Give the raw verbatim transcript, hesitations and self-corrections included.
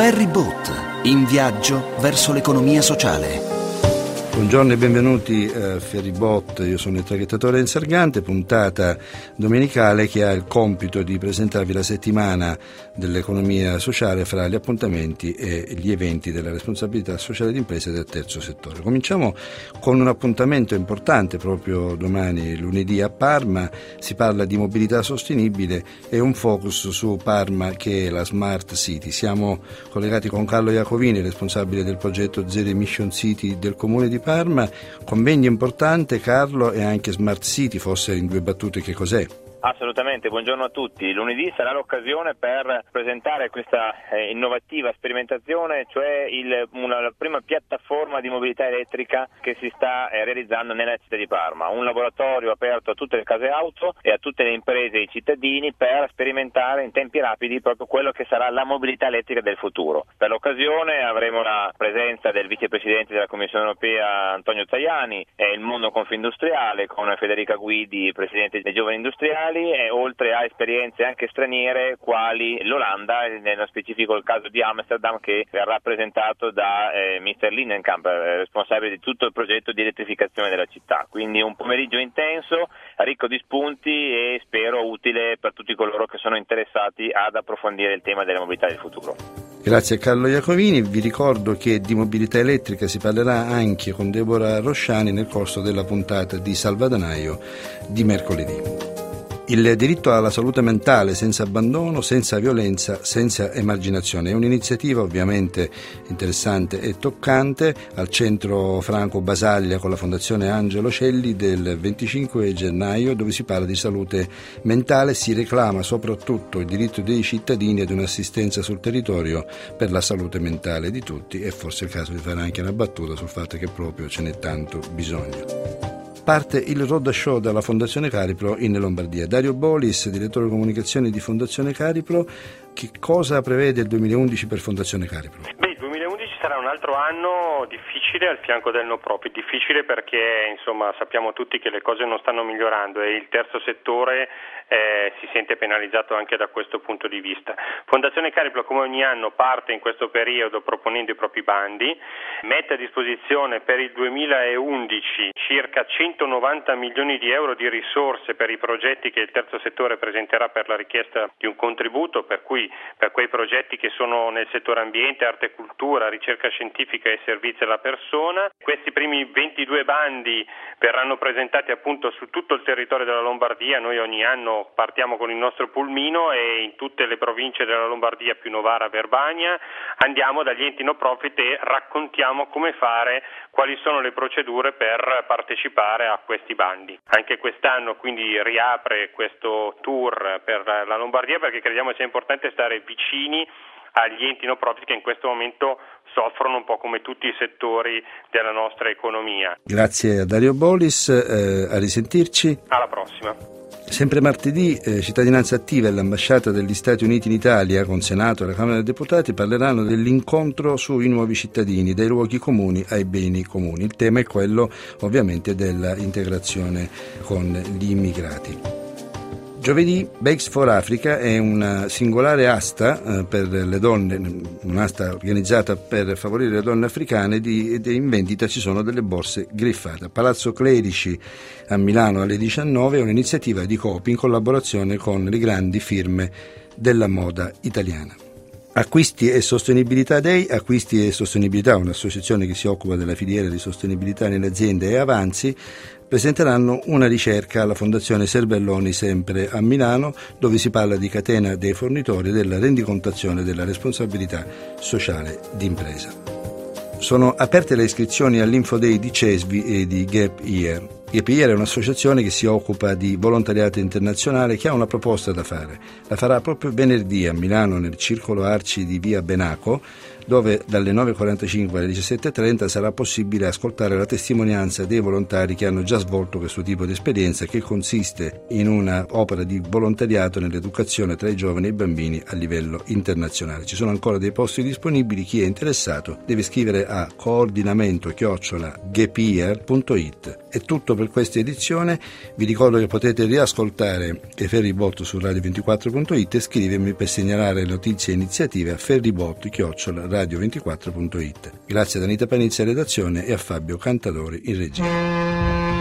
Ferryboat, in viaggio verso l'economia sociale. Buongiorno e benvenuti a Ferryboat, io sono il traghettatore Enzo Argante, puntata domenicale che ha il compito di presentarvi la settimana dell'economia sociale fra gli appuntamenti e gli eventi della responsabilità sociale d'impresa del terzo settore. Cominciamo con un appuntamento importante proprio domani, lunedì, a Parma. Si parla di mobilità sostenibile e un focus su Parma che è la Smart City. Siamo collegati con Carlo Iacovini, responsabile del progetto Zero Emission City del Comune di Parma. Convegno importante, Carlo, e anche Smart City, forse in due battute che cos'è? Assolutamente, buongiorno a tutti. Lunedì sarà l'occasione per presentare questa eh, innovativa sperimentazione, cioè il, una, la prima piattaforma di mobilità elettrica che si sta eh, realizzando nella città di Parma. Un laboratorio aperto a tutte le case auto e a tutte le imprese e i cittadini per sperimentare in tempi rapidi proprio quello che sarà la mobilità elettrica del futuro. Per l'occasione avremo la presenza del vicepresidente della Commissione Europea Antonio Tajani e il mondo confindustriale con Federica Guidi, presidente dei Giovani Industriali, e oltre a esperienze anche straniere quali l'Olanda, nello specifico il caso di Amsterdam che verrà presentato da eh, mister Lindenkamp, eh, responsabile di tutto il progetto di elettrificazione della città. Quindi un pomeriggio intenso, ricco di spunti e spero utile per tutti coloro che sono interessati ad approfondire il tema della mobilità del futuro. Grazie a Carlo Iacovini. Vi ricordo che di mobilità elettrica si parlerà anche con Deborah Rosciani nel corso della puntata di Salvadanaio di mercoledì. Il diritto alla salute mentale senza abbandono, senza violenza, senza emarginazione. È un'iniziativa ovviamente interessante e toccante al Centro Franco Basaglia con la Fondazione Angelo Celli del venticinque gennaio, dove si parla di salute mentale. Si reclama soprattutto il diritto dei cittadini ad un'assistenza sul territorio per la salute mentale di tutti, e forse è il caso di fare anche una battuta sul fatto che proprio ce n'è tanto bisogno. Parte il Roadshow dalla Fondazione Cariplo in Lombardia. Dario Bolis, direttore comunicazione di Fondazione Cariplo, che cosa prevede il duemilaundici per Fondazione Cariplo? Beh, il duemilaundici sarà un altro anno difficile al fianco del no profit, difficile perché insomma sappiamo tutti che le cose non stanno migliorando e il terzo settore eh, si sente penalizzato anche da questo punto di vista. Fondazione Cariplo, come ogni anno, parte in questo periodo proponendo i propri bandi, mette a disposizione per il duemilaundici circa centonovanta milioni di euro di risorse per i progetti che il terzo settore presenterà per la richiesta di un contributo, per cui per quei progetti che sono nel settore ambiente, arte e cultura, ricerca scientifica e servizi alla persona. Questi primi ventidue bandi verranno presentati appunto su tutto il territorio della Lombardia. Noi ogni anno partiamo con il nostro pulmino e in tutte le province della Lombardia più Novara, Verbania, andiamo dagli enti no profit e raccontiamo come fare, quali sono le procedure per partecipare a questi bandi. Anche quest'anno quindi riapre questo tour per la Lombardia perché crediamo sia importante stare vicini agli enti no profit che in questo momento soffrono un po' come tutti i settori della nostra economia. Grazie a Dario Bolis, eh, a risentirci. Alla prossima. Sempre martedì, eh, Cittadinanza Attiva e l'Ambasciata degli Stati Uniti in Italia con Senato e la Camera dei Deputati parleranno dell'incontro sui nuovi cittadini, dai luoghi comuni ai beni comuni. Il tema è quello ovviamente dell'integrazione con gli immigrati. Giovedì Bakes for Africa è una singolare asta eh, per le donne, un'asta organizzata per favorire le donne africane, di, ed in vendita ci sono delle borse griffate. A Palazzo Clerici a Milano alle diciannove è un'iniziativa di Coop in collaborazione con le grandi firme della moda italiana. Acquisti e Sostenibilità Day, Acquisti e Sostenibilità, un'associazione che si occupa della filiera di sostenibilità nelle aziende e avanzi, presenteranno una ricerca alla Fondazione Cervelloni sempre a Milano, dove si parla di catena dei fornitori e della rendicontazione della responsabilità sociale d'impresa. Sono aperte le iscrizioni all'Info Day di Cesvi e di Gap Year. Gap Year è un'associazione che si occupa di volontariato internazionale, che ha una proposta da fare. La farà proprio venerdì a Milano nel Circolo Arci di via Benaco, dove dalle nove e quarantacinque alle diciassette e trenta sarà possibile ascoltare la testimonianza dei volontari che hanno già svolto questo tipo di esperienza, che consiste in una opera di volontariato nell'educazione tra i giovani e i bambini a livello internazionale. Ci sono ancora dei posti disponibili, chi è interessato deve scrivere a coordinamento chiocciola gapyear punto it. È tutto per questa edizione, vi ricordo che potete riascoltare Ferribot su radio ventiquattro punto it e scrivermi per segnalare notizie e iniziative a ferribot chiocciola radio ventiquattro punto it. Grazie ad Anita Panizza in redazione e a Fabio Cantadori in regia.